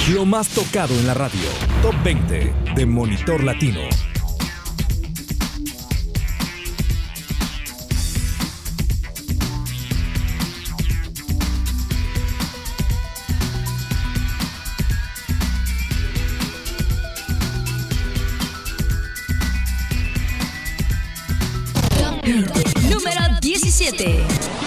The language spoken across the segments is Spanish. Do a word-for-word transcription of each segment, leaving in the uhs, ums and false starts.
Lo más tocado en la radio. Top veinte de Monitor Latino. Número diecisiete.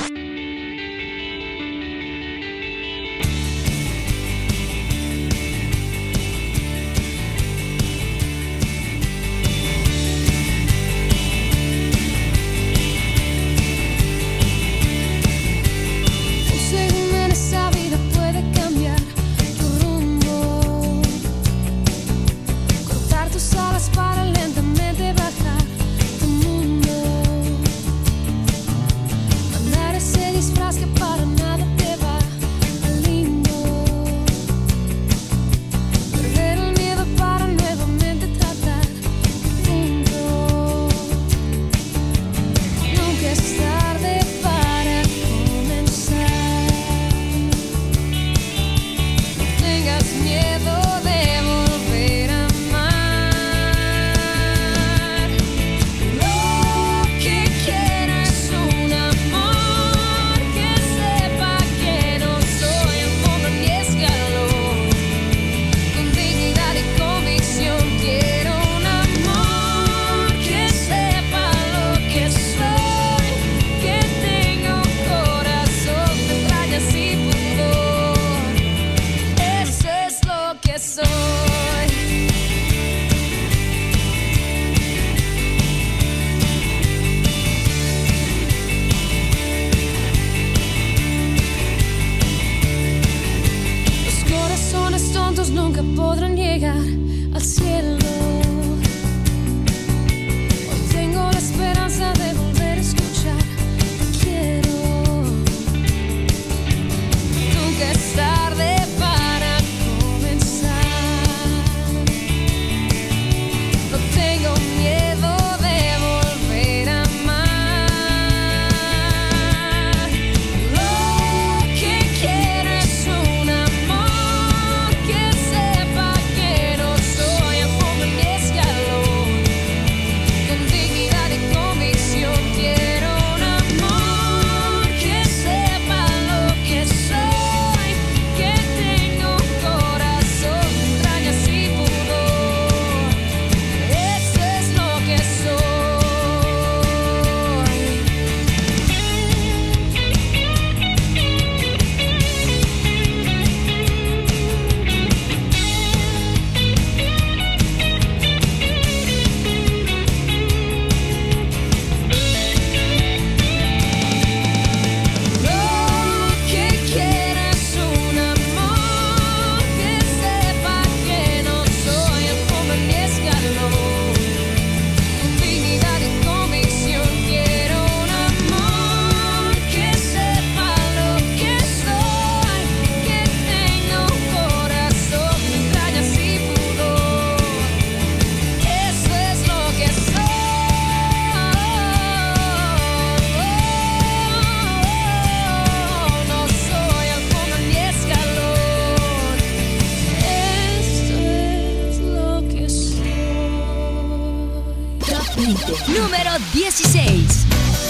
Número dieciséis.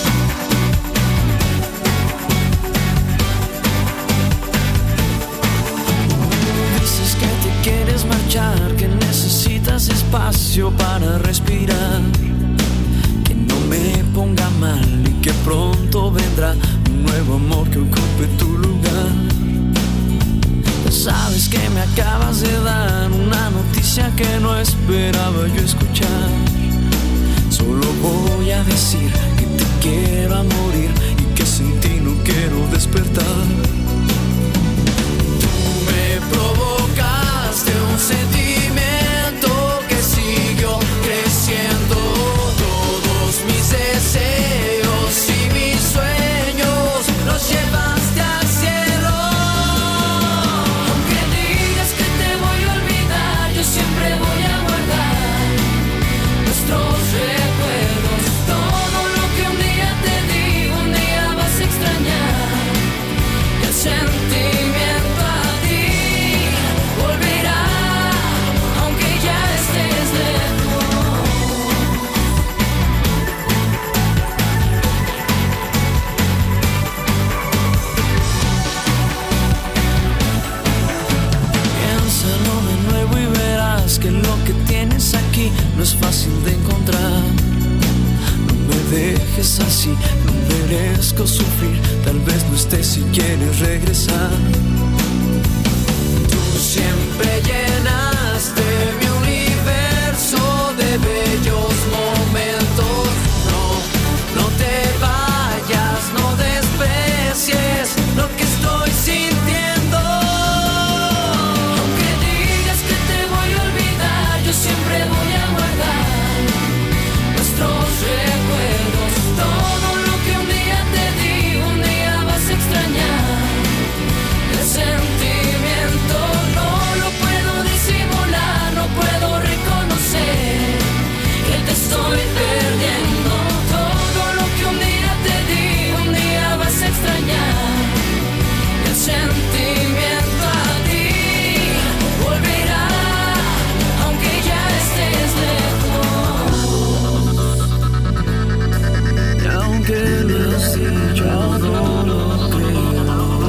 Dices que te quieres marchar, que necesitas espacio para respirar, que no me ponga mal y que pronto vendrá un nuevo amor que ocupe tu lugar. Sabes que me acabas de dar una noticia que no esperaba yo escuchar. Solo voy a decir que te quiero a morir y que sin ti no quiero despertar. Tú me provocaste un sentimiento que siguió creciendo. Todos mis deseos y mis sueños los llevaste al cielo. Aunque digas que te voy a olvidar, yo siempre voy a guardar nuestros recuerdos. Todo lo que un día te di, un día vas a extrañar. Y al no es fácil de encontrar. No me dejes así, no merezco sufrir. Tal vez no estés si quieres regresar. Tú siempre llenaste mi universo de bellos momentos. No, no te vayas, no desprecies lo que estoy sintiendo. Aunque digas que te voy a olvidar, yo siempre voy a guardar nuestros recuerdos. Todo lo que un día te di, un día vas a extrañar. El sentimiento no lo puedo disimular, no puedo reconocer que te estoy perdiendo. Todo lo que un día te di, un día vas a extrañar. El sentimiento a ti volverá, aunque ya estés lejos. Y aunque lo has dicho, no lo creo.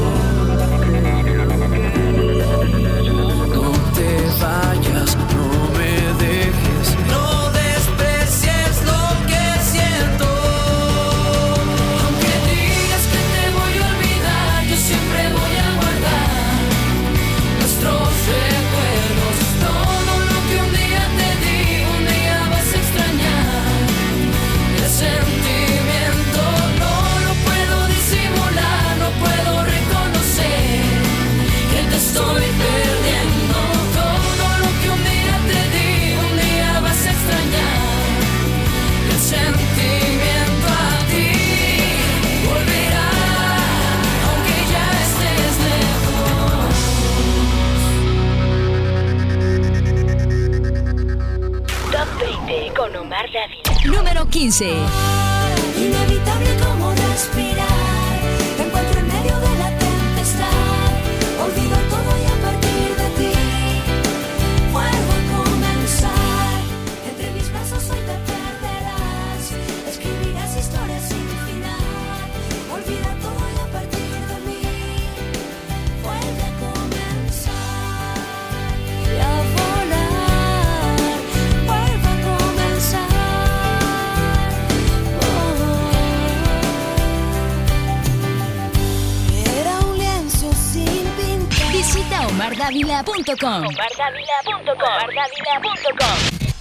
No te vayas, no me dejes, no desprecies lo que siento. Aunque digas que te voy a olvidar, yo siempre voy a guardar nuestros recuerdos. Todo lo que un día te di, un día vas a extrañar. El sentimiento no lo puedo disimular, no puedo reconocer que te estoy perdiendo. Todo lo que un día te di, un día vas a extrañar. El sentimiento a ti volverá, aunque ya estés lejos. Top veinte con Omar Dávila. Número quince. Inevitable como respirar, te encuentro en medio de la tempestad. Olvido todo y a partir de ti vuelvo a comenzar. Entre mis brazos hoy te perderás, escribirás historias sin final. Olvida todo y a partir de mí vuelve a comenzar. Y a volar, vuelvo a comenzar. Era un lienzo sin pintar. Visita omar dávila punto com. omar dávila punto com. omar dávila punto com.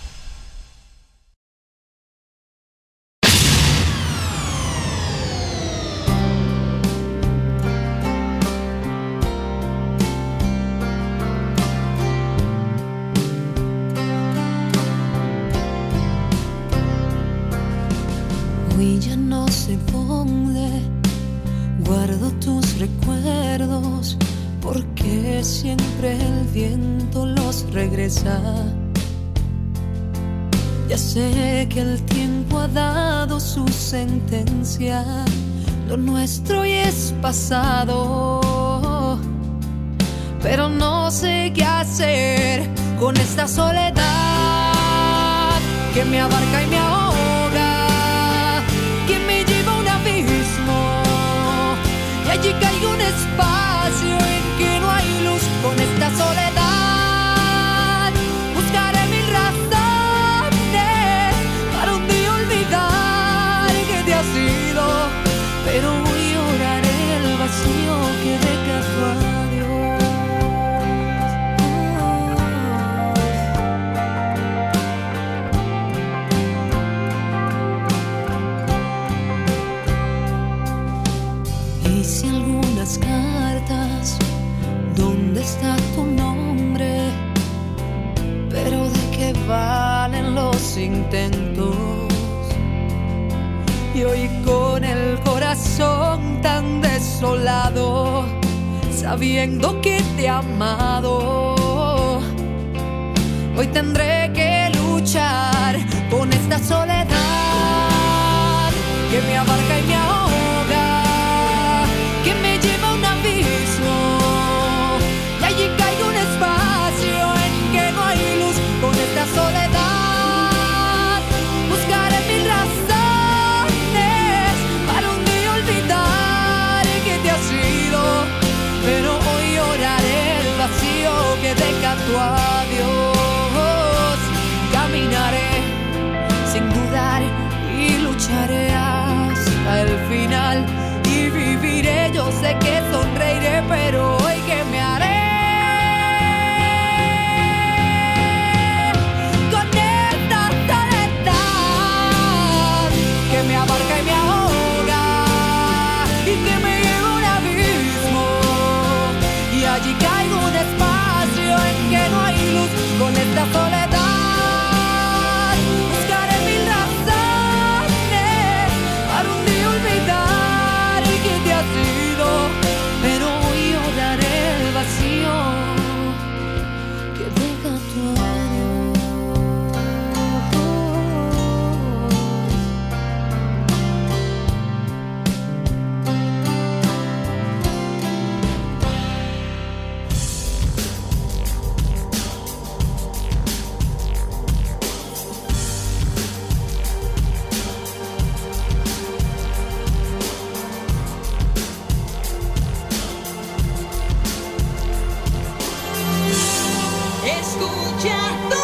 Hoy ya no sé dónde guardo tus recuerdos, porque siempre el viento los regresa. Ya sé que el tiempo ha dado su sentencia, lo nuestro ya es pasado, pero no sé qué hacer con esta soledad que me abarca y me ahoga, que me lleva a un abismo, y allí caigo un espacio en que no hay luz. Con esta soledad buscaré mil razones para un día olvidar que te has ido, pero hoy lloraré el vacío que deja tu adiós. Hice algunas cartas, ¿dónde está tu nombre? Pero ¿de qué valen los intentos? Y hoy con el corazón tan desolado, sabiendo que te he amado, hoy tendré que luchar con esta soledad que me abarca y me ahoga, que me lleva a un abismo, y allí caigo un espacio en que no hay luz. Con esta soledad buscaré mil razones para un día olvidar que te has ido, pero hoy lloraré el vacío que deja tu adiós. Caminaré lucharé hasta el final y viviré, yo sé que sonreiré, pero hoy que me haré con esta soledad que me abarca y me ahoga y que me lleva a un abismo y allí caigo en un espacio en que no hay luz. Con esta soledad buscaré mil razones para un día olvidar el que te ha sido, pero hoy lloraré el vacío que deja tu escucha.